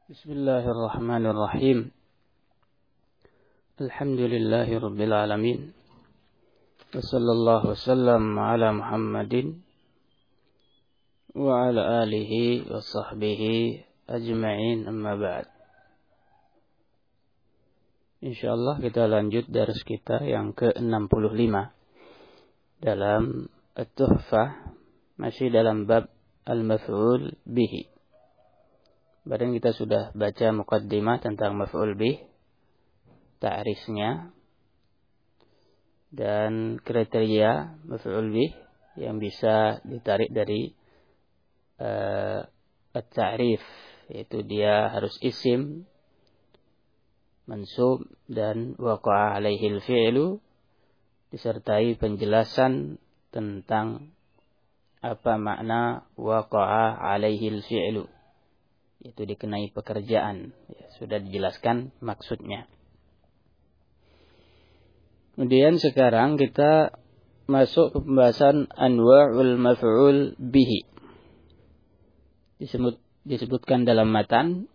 Bismillahirrahmanirrahim. Alhamdulillahi rabbil alamin. Wa sallallahu wasallam ala Muhammadin wa ala alihi wa sahbihi ajma'in, amma ba'd. Insyaallah kita lanjut dars kita yang ke-65 dalam At-Tuhfah, masih dalam bab al-maf'ul bihi. Badan kita sudah baca muqaddimah tentang maf'ul bih, ta'rifnya dan kriteria maf'ul bih yang bisa ditarik dari at-ta'rif, yaitu dia harus isim, mansub, dan waqa'a alaihi al-fi'lu, disertai penjelasan tentang apa makna waqa'a alaihi al-fi'lu, itu dikenai pekerjaan. Ya, sudah dijelaskan maksudnya. Kemudian sekarang kita masuk ke pembahasan anwa'ul maf'ul bihi. Disebutkan dalam matan,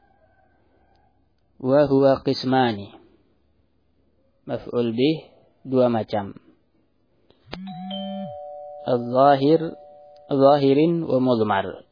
wa huwa qismani. Maf'ul bih dua macam. Zahirin wa mudmar.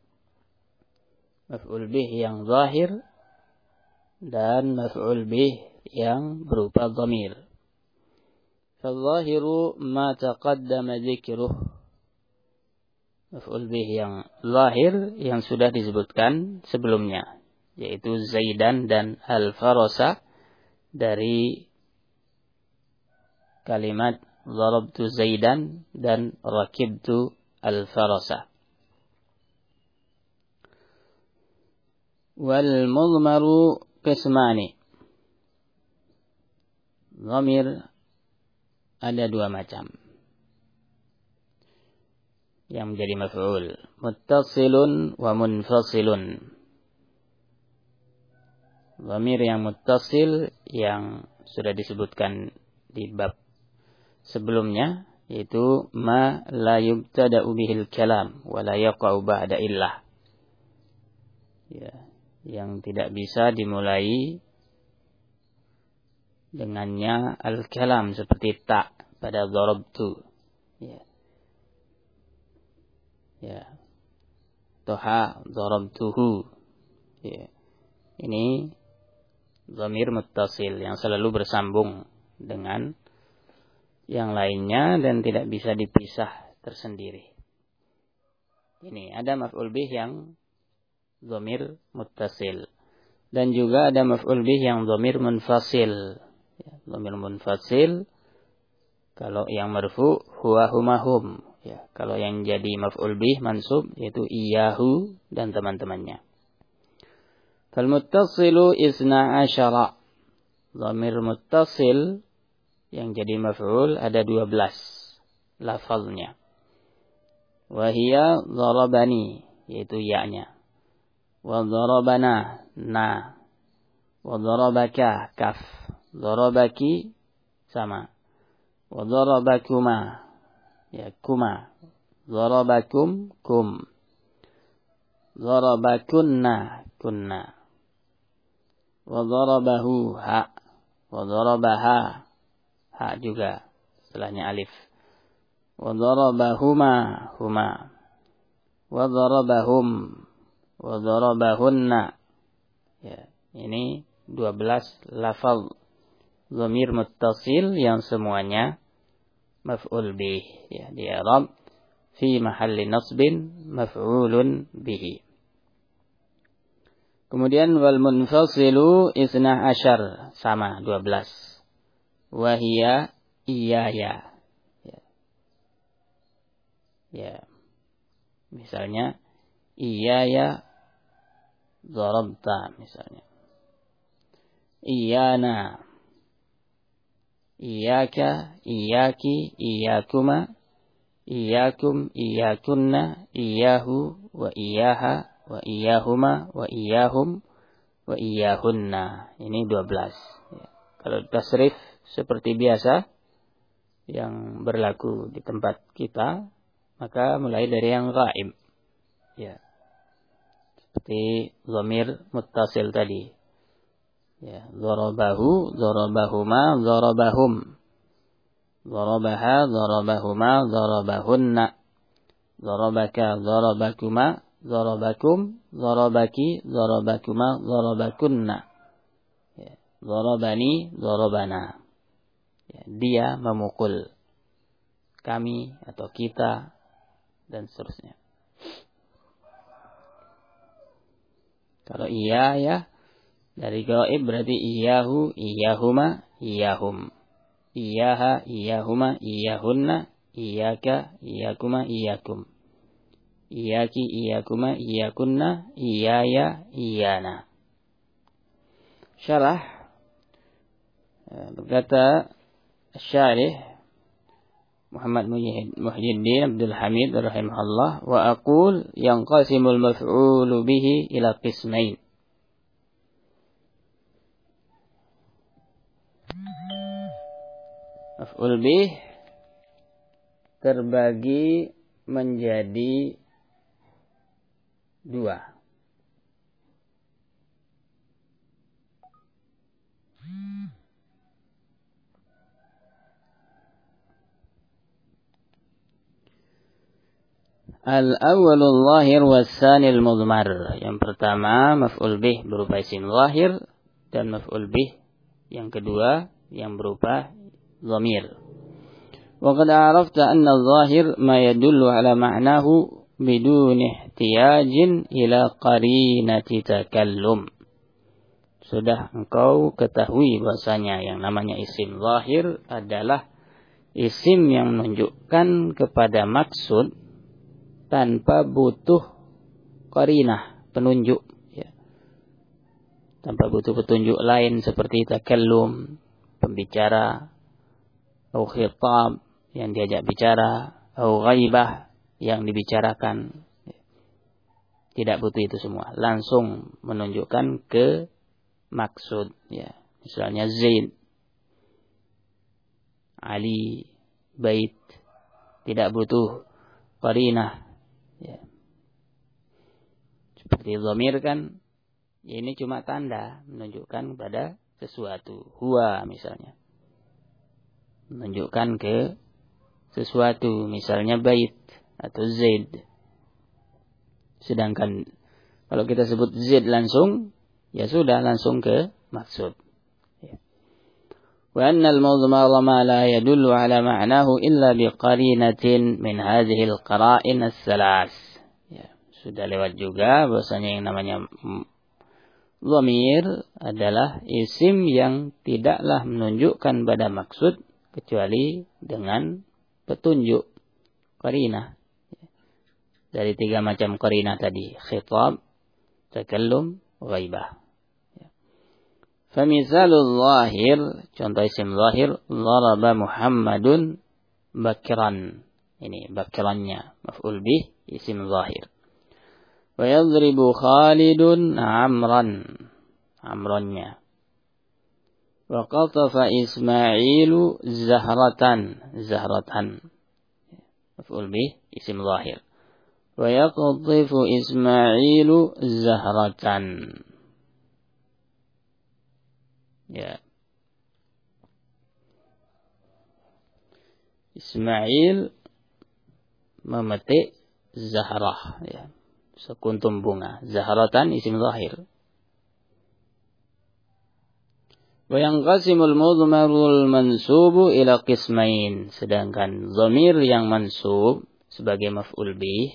Maf'ul bih yang zahir dan maf'ul bih yang berupa dhamir. Fal-zahiru ma taqaddama dzikruh. Maf'ul bih yang zahir yang sudah disebutkan sebelumnya, yaitu Zaidan dan al-farasa, dari kalimat darabtu Zaidan dan rakibtu al-farasa. Wal mudmaru qismani. Dhamir ada dua macam yang menjadi maf'ul, muttasilun wa munfasilun. Dhamir yang muttasil yang sudah disebutkan di bab sebelumnya, yaitu ma la yubtada'u bihil kalam wa la yaqa'u ba'da illah. Ya, yang tidak bisa dimulai dengannya al-kalam, seperti ta pada darabtu. Ya. Ya. Toha darabtuhu. Ya. Ini dhamir muttasil yang selalu bersambung dengan yang lainnya dan tidak bisa dipisah tersendiri. Ini ada maf'ul bih yang dhamir muttasil, dan juga ada maf'ul bih yang dhamir munfasil. Ya, dhamir munfasil kalau yang marfu huwa huma hum. Ya, kalau yang jadi maf'ul bih mansub yaitu iyahu dan teman-temannya. Fal muttasilu isna asyara. Dhamir muttasil yang jadi maf'ul ada 12 lafaznya. Wa hiya darabani, yaitu ya-nya. Wa darabana, na. Wa darabaka, kaf. Darabaki, sama. Wa darabakuma, ya, kuma. Darabakum, kum. Darabakunna, kunna. Wa darabahu, ha. Wa darabaha, ha juga, setelahnya alif. Wa darabahuma, huma. Wa darabahum, wa darabahunna. Ya, ini 12 lafaz dhamir muttasil yang semuanya maf'ul bih, ya, di i'rab fi mahalli nasbin maf'ulun bihi. Kemudian wal munfasilu isna asyar, sama 12. Wa hiya iyaya. Ya. Ya. Misalnya iyaya darabta, misalnya. Iyana, iyaka, iyaki, iyakuma, iyakum, iyakunna, iyahu, wa iyaha, wa iyahuma, wa iyahum, wa iyahunna. Ini 12. Ya. Kalau tasrif seperti biasa yang berlaku di tempat kita, maka mulai dari yang ghaib. Ya. seperti dhamir muttasil tadi. Ya, dharabahu, dharabahuma, dharabahum. Dharabaha, dharabahuma, dharabahunna. Dharabaka, dharabakuma, dharabakum, dharabaki, dharabakuma, dharabakunna. Ya, dharabani, dharabana. Ya, dia memukul kami atau kita dan seterusnya. Kalau iya ya dari gaib berarti iyahu, iyahuma, iyahum. Iyaha, iyahuma, iyahunna, iyaka, iyakuma, iyakum. Iyaki, iyakuma, iyakunna, iyaya, iyana. Syarah berkata Syarih Muhammad Muhyiddin Abdul Hamid rahimahullah, wa aqul yanqasimul maf'ulu bihi ila qismain. Maf'ul bih terbagi menjadi dua. Al-awwalul zahir was-tsanil mudmar. Yang pertama maf'ul bih berupa isim zahir dan maf'ul bih yang kedua yang berupa dhamir. Wa qad arafta anna adh-dhahir ma yadullu ala ma'nahu bidun ihtiyajin ila qarinati takallum. Sudah engkau ketahui bahasanya yang namanya isim zahir adalah isim yang menunjukkan kepada maksud tanpa butuh qarinah, penunjuk, ya. Tanpa butuh petunjuk lain seperti takallum, pembicara, atau khitab yang diajak bicara, atau ghaibah yang dibicarakan. Tidak butuh itu semua, langsung menunjukkan ke maksud, ya. Misalnya Zaid, Ali, Bait, tidak butuh qarinah. Ya. Seperti dhamir kan, ini cuma tanda menunjukkan pada sesuatu. Huwa misalnya, menunjukkan ke sesuatu, misalnya Bait atau Zaid. Sedangkan kalau kita sebut Zaid langsung, ya sudah langsung ke maksud. Wa anna al-mudmara ma la yadullu ala ma'nahu illa biqarinatin min hadhihi al-qara'in as-salas. Ya, sudah lewat juga bahwasanya yang namanya dhamir adalah isim yang tidaklah menunjukkan pada maksud kecuali dengan petunjuk qarinah. Dari 3 macam qarinah tadi, khitab, takallum, ghaibah. Famisalul zahir, contoh isim zahir, daraba Muhammadun bakran. Ini bakrannya, maf'ul bih, isim zahir. Wa yadribu Khalidun amran, amrannya. Wa qatafa Ismailu zahratan, zahratan. Maf'ul bih, isim zahir. Wa yaqtifu Ismailu zahratan. Ya. Ismail memetik zahrah, ya. Sekuntum bunga. Zahratan isim zahir. Wa yanqasimul mudmarul mansubu ila qismain. Sedangkan dhamir yang mansub sebagai maf'ul bih,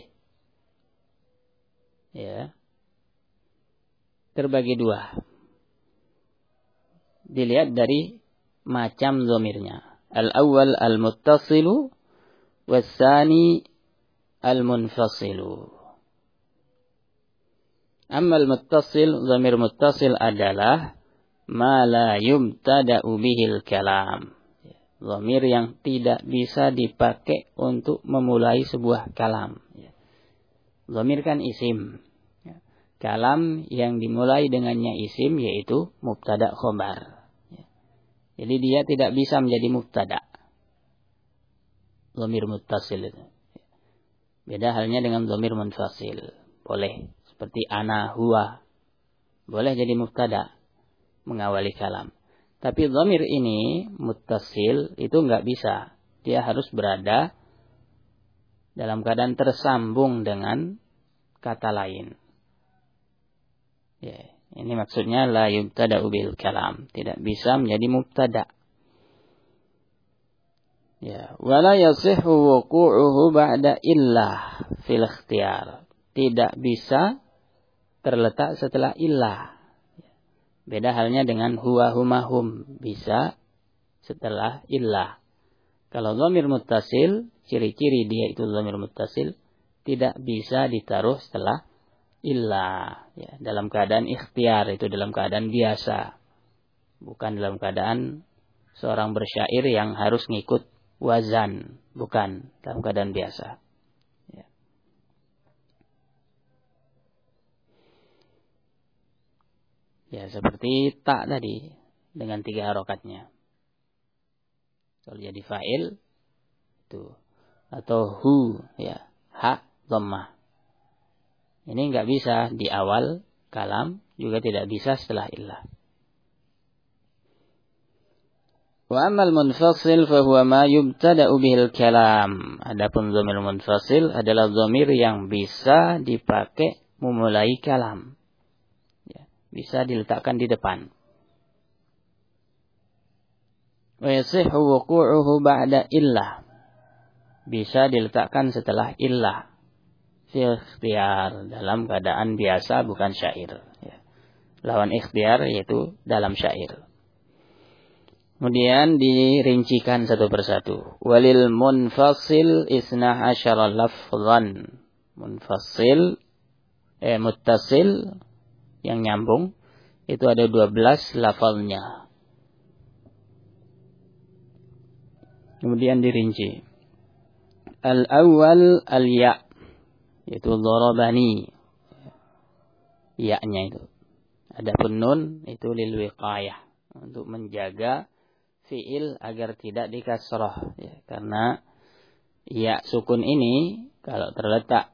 ya, terbagi 2. Dilihat dari macam dhamirnya. Al-awwal al-muttasilu was-tsani al-munfasilu. Amma al-muttasil, dhamir muttasil adalah ma la yubtada'u bihil kalam. Dhamir yang tidak bisa dipakai untuk memulai sebuah kalam. Dhamir kan isim. Kalam yang dimulai dengannya isim yaitu mubtada khobar. Jadi dia tidak bisa menjadi mubtada. Dhamir muttasil itu. Beda halnya dengan dhamir munfasil. Boleh Seperti ana, huwa. Boleh jadi mubtada mengawali kalam. Tapi dhamir ini muttasil itu enggak bisa. Dia harus berada dalam keadaan tersambung dengan kata lain. Ya, ini maksudnya la yubtada'u bil kalam. Tidak bisa menjadi mubtada. Ya, wala yasihhu wuqu'uhu ba'da illah fil ikhtiyar. Tidak bisa terletak setelah illah. Beda halnya dengan huwa huma hum, bisa setelah illah. Kalau dhamir muttasil, ciri-ciri dia itu dhamir muttasil tidak bisa ditaruh setelah illah, ya, dalam keadaan ikhtiar, itu dalam keadaan biasa. Bukan dalam keadaan seorang bersyair yang harus ngikut wazan, bukan, dalam keadaan biasa. Ya, seperti tak tadi dengan 3 harokatnya. Kalau jadi fa'il itu, atau hu, ya, ha dhammah. Ini enggak bisa di awal kalam, juga tidak bisa setelah illah. Wa ammal munfasil fa huwa ma yubtada'u bihil kalam. Adapun dhamir munfasil adalah dhamir yang bisa dipakai memulai kalam. Bisa diletakkan di depan. Wa yasihhu wuqu'uhu ba'da illah. Bisa diletakkan setelah illah. Fil ikhtiyar, dalam keadaan biasa bukan syair. Ya. Lawan ikhtiyar yaitu dalam syair. Kemudian dirincikan satu persatu. Walil munfasil isna asyara lafzan. Munfasil, muttasil, yang nyambung itu ada 12 lafalnya. Kemudian dirinci. Al-awwal al-ya, yaitu dharabani. Ya-nya itu. Adapun nun itu lil wiqayah, untuk menjaga fiil agar tidak dikasrah, ya, karena ya sukun ini kalau terletak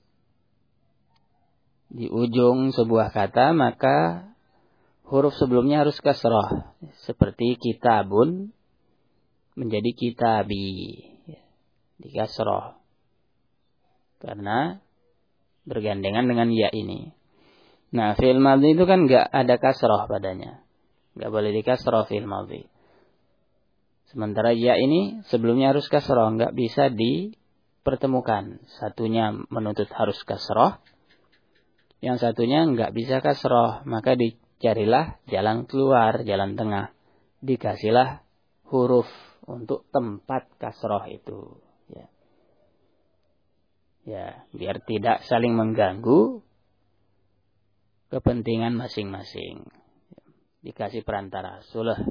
di ujung sebuah kata, maka huruf sebelumnya harus kasrah. Seperti kitabun menjadi kitabi. Di kasrah. Karena bergandengan dengan ya ini. Nah, fi'il madhi itu kan enggak ada kasrah padanya. Enggak boleh dikasrah fi'il madhi. Sementara ya ini sebelumnya harus kasrah. Enggak bisa dipertemukan. Satunya menuntut harus kasrah. Yang satunya enggak bisa kasroh, maka dicarilah jalan keluar, jalan tengah. Dikasihlah huruf untuk tempat kasroh itu. Ya. Ya, biar tidak saling mengganggu kepentingan masing-masing. Dikasih perantara, sulah.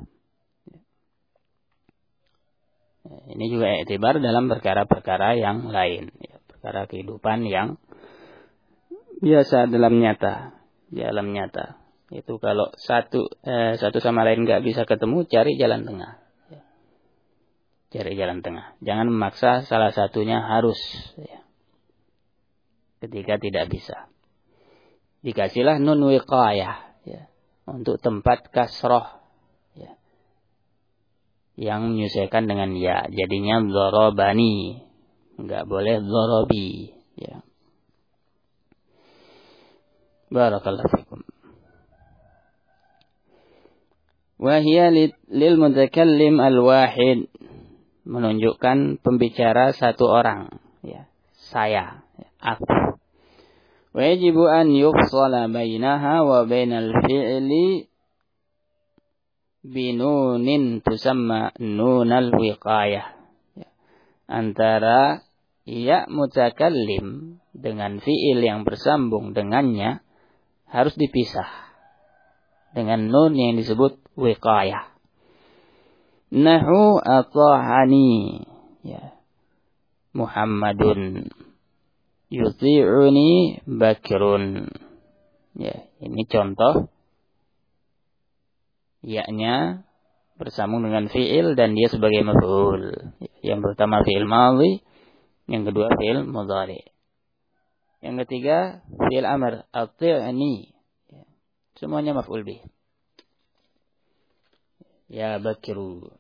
Ya. Ini juga iktibar dalam perkara-perkara yang lain. Ya, perkara kehidupan yang biasa dalam nyata. Itu kalau satu sama lain nggak bisa ketemu, cari jalan tengah. Cari jalan tengah. Jangan memaksa salah satunya harus. Ya. Ketika tidak bisa, dikasihlah nun wiqayah, ya, untuk tempat kasroh, ya, yang menyesuaikan dengan ya. Jadinya dharabani, nggak boleh dharabi. Ya. Barakallahu fikum. Wa hiya lil mutakallim al-wahid, menunjukkan pembicara satu orang, ya, saya, ya, aku. Wa yajibu an yufsala bainaha wa bainal fi'li binunin tusamma nunal wiqayah. Ya. Antara ya mutakallim dengan fi'il yang bersambung dengannya harus dipisah dengan nun yang disebut wiqayah. Nahu ata'ani, ya, Muhammadun, yuti'uni Bakrun. Ya, ini contoh ya-nya bersambung dengan fi'il dan dia sebagai maf'ul. Yang pertama fi'il madhi, yang kedua fi'il mudhari. Yang ketiga, fi'il amr, ati'ni. Semuanya maf'ul bih. Ya Bakru.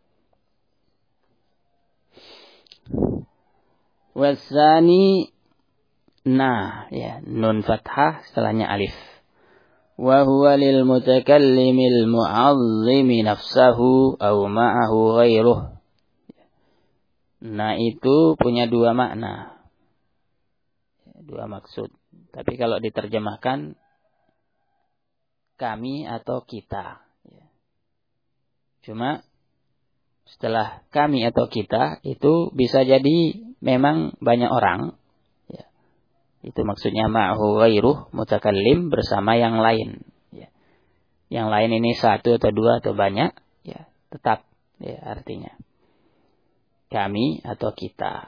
Wasani na, ya, nun fathah setelahnya alif. Wa huwa lil mutakallimil mu'azzimi nafsahu aw ma'ahu ghairuh. Nah itu punya dua makna. Dua maksud. Tapi kalau diterjemahkan kami atau kita. Cuma setelah kami atau kita itu bisa jadi memang banyak orang. Itu maksudnya ma'ahu ghairuh mutakallim bersama yang lain. Yang lain ini satu atau dua atau banyak. Tetap artinya. Kami atau kita.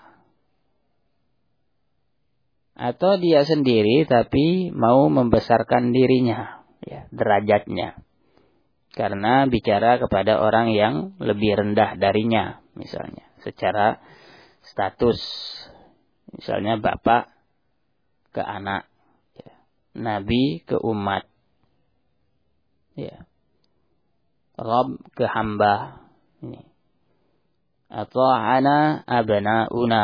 Atau dia sendiri tapi mau membesarkan dirinya. Derajatnya. Karena bicara kepada orang yang lebih rendah darinya. Misalnya. Secara status. Misalnya bapak ke anak. Nabi ke umat. Rabb ke hamba. Ini. Ata'ana abna'una.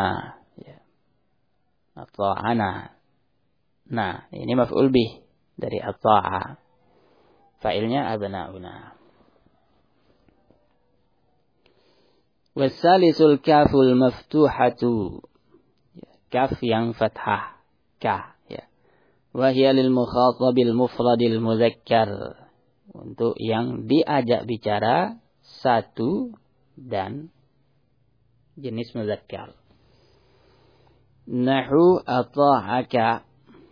Ata'ana. Nah, ini maf'ul bih dari ata'a. Fa'ilnya abna'una. Wassalisul kaful maftuhatu. Kaf yang fathah. Ka. Wahia lil mukhatabil mufradil muzakkar. Untuk yang diajak bicara satu dan jenis muzakkar. Nahu ata'aka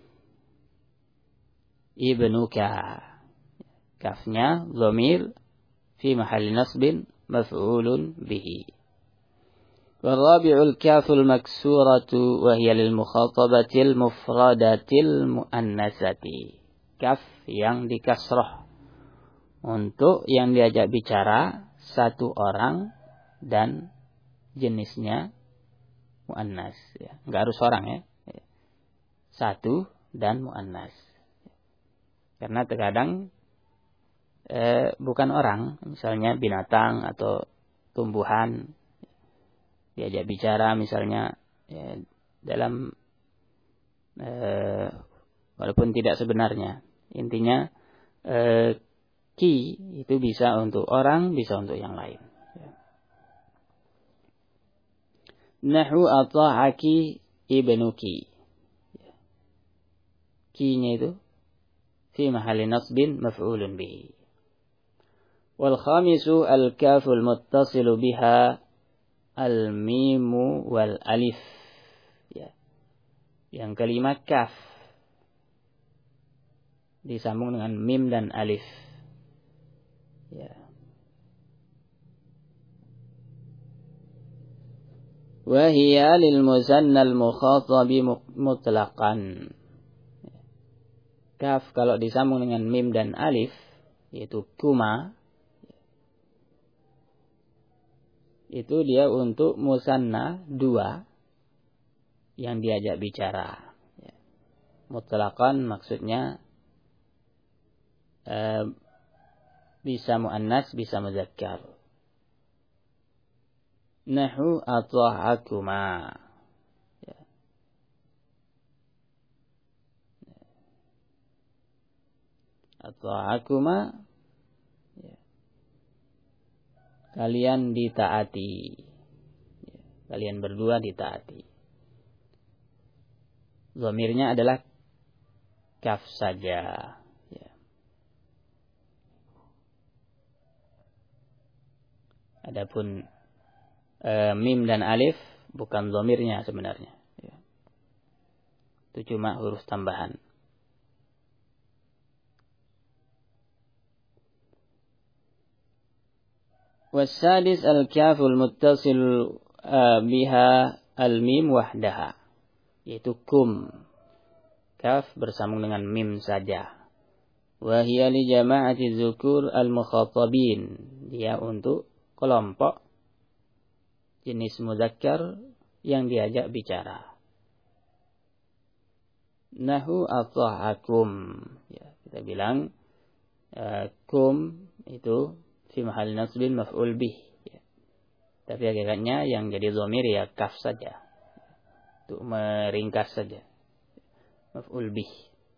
ibnuka. Kafnya dhamir fi mahalli nasbin maf'ulun bihi. Warabi'ul kaful maksuratu wa hiya lil mukhatabatil mufradatil muannasati. Kaf yang dikasrah untuk yang diajak bicara satu orang dan jenisnya muannas. Enggak harus orang ya. Satu dan muannas. Karena terkadang bukan orang, misalnya binatang atau tumbuhan diajak bicara misalnya dalam walaupun tidak sebenarnya. Intinya ki itu bisa untuk orang, bisa untuk yang lain. Nahu ata'aki ibnuki. Ki-nya itu fi mahalli nasbin maf'ulun bihi. Wal khamisu al-kaful muttasilu biha al-mimu wal alif. Yang kelima kaf disambung dengan mim dan alif. Wa hiya lil musanna al mukhatabi mutlaqan. Kaf kalau disambung dengan mim dan alif yaitu kuma, itu dia untuk musanna dua yang diajak bicara. Mutlaqan maksudnya bisa muannas, bisa muzakkar. Nahu ata'akuma. Ata'akuma. Kalian ditaati. Kalian berdua ditaati. Dhamirnya adalah kaf saja. Adapun mim dan alif bukan dhamirnya sebenarnya. Itu cuma huruf tambahan. Wasadis al-kaful muttasil biha al-mim wahdaha. Yaitu kum. Kaf bersambung dengan mim saja. Wahia li jama'ati zukur al-mukhatabin. Dia untuk kelompok jenis muzakkar yang diajak bicara. Nahu ata'akum. Ya, kita bilang kum itu fi mahal nasbin maf'ul bih. Ya. Tapi hakikatnya yang jadi dhamir ya kaf saja. Untuk meringkas saja. Maf'ul bih.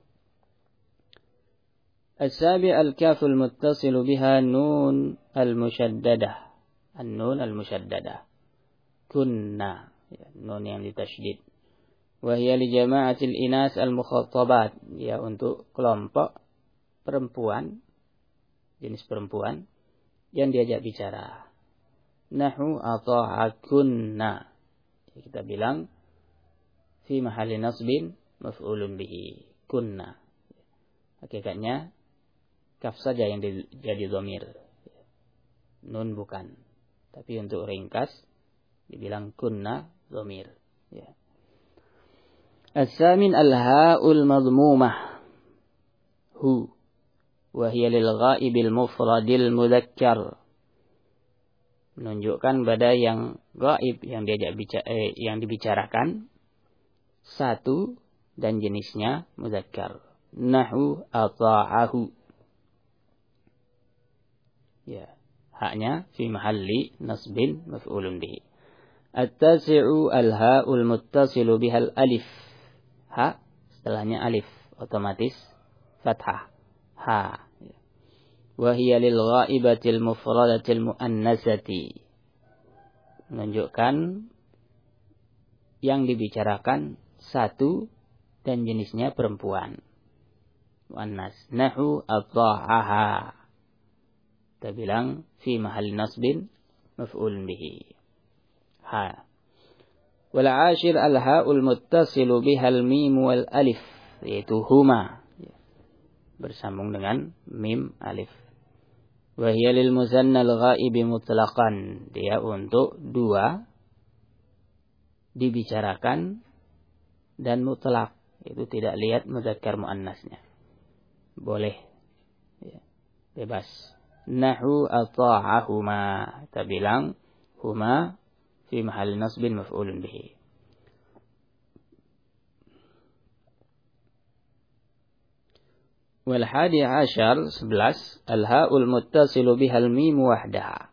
As-sabi' al-kaful muttasilu biha nun al-musyaddadah. An-nun al-musyaddadah. Kunna. Ya, nun yang ditasydid. Wahia li jama'atil inas al-mukhattabat. Ya, untuk kelompok perempuan, jenis perempuan yang diajak bicara. Nahu ata'akunna. Ya, kita bilang fi mahalli nasbin maf'ulun bihi. Kunna. Hakikatnya kaf saja yang jadi dhamir. Nun bukan. Tapi untuk ringkas dibilang kunna dhamir. Ya. As-samin al-ha'ul madhmumah. Hu. Wa hiya lil ghaibil mufradil mudzakkar. Menunjukkan pada yang gaib yang yang dibicarakan satu dan jenisnya mudzakkar. Nahu ata'ahu. Ya, haknya fi mahalli nasbin maf'ulun bihi. At-tasi'u al-ha'ul muttasilu bihal alif. Ha setelahnya alif, otomatis fathah. Ha. Wa hiya lil ghaibatil mufradatil muannasati. Menunjukkan yang dibicarakan satu dan jenisnya perempuan. Muannas. Nahu ata'aha. Kita bilang fi mahal nasbin maf'ul bihi. Ha. Wal 'ashir al-ha'ul muttasilu bihal mim wal alif, yaitu huma. Bersambung dengan mim alif. Wa hiya lil muzanna al-ghaibi mutlaqan. Dia untuk dua dibicarakan dan mutlak. Itu tidak lihat mudzakkar muannasnya. Boleh. Ya. Bebas. Nahu ata'ahuma. Kita bilang huma fi mahal nasbin maf'ulun bihi. Wal hadi ashar 11 al-ha'ul muttasilu bihal mim wahdaha.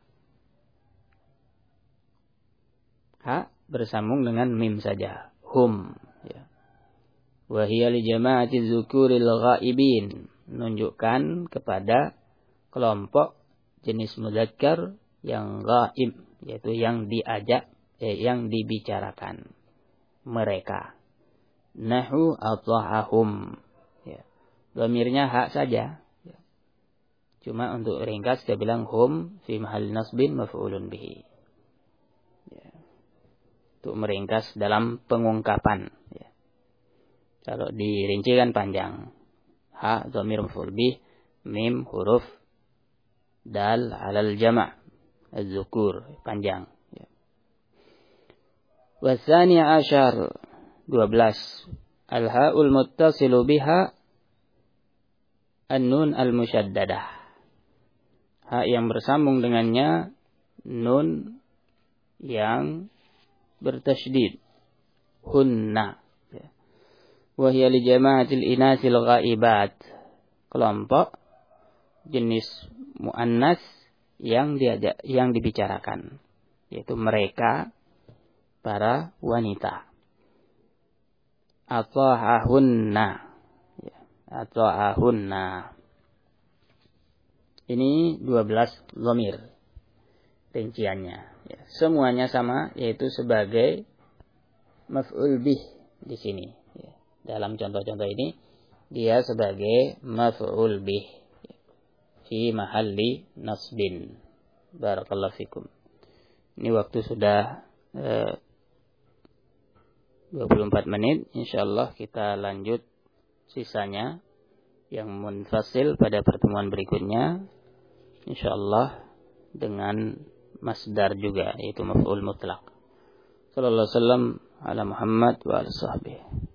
Ha bersambung dengan mim saja. Hum. Ya. Wa hiya li jama'ati dzukuril ghaibin. Menunjukkan kepada kelompok jenis mudzakkar yang ghaib, yaitu yang diajak, yang dibicarakan mereka. Nahu ata'ahum. Ya. Dhamirnya hak saja. Ya. Cuma untuk ringkas dia bilang hum fi mahal nasbin maf'ulun bihi. Ya. Untuk meringkas dalam pengungkapan. Ya. Kalau dirinci kan panjang. Ha dhamir maf'ul bih, mim huruf dal alal jama' az-zukur, panjang. Ya. Wasani ashar 12 al-ha'ul muttasilu biha an-nun al-musyaddadah. Ha yang bersambung dengannya nun yang bertasydid. Hunna. Ya. Wa hiya li jama'atil inasil ghaibat. Kelompok jenis muannas yang dibicarakan, yaitu mereka para wanita. Ata'ahunna. Ya, ata'ahunna. Ini 12 dhamir rinciannya. Ya, semuanya sama, yaitu sebagai maf'ul bih di sini. Ya, dalam contoh-contoh ini dia sebagai maf'ul bih fi mahalli nasbin. Barakallahu fikum. Ini waktu sudah 24 menit. Insyaallah kita lanjut sisanya yang munfasil pada pertemuan berikutnya. Insyaallah dengan masdar juga, yaitu maf'ul mutlaq. Sallallahu alaihi wasallam ala Muhammad wa alihi.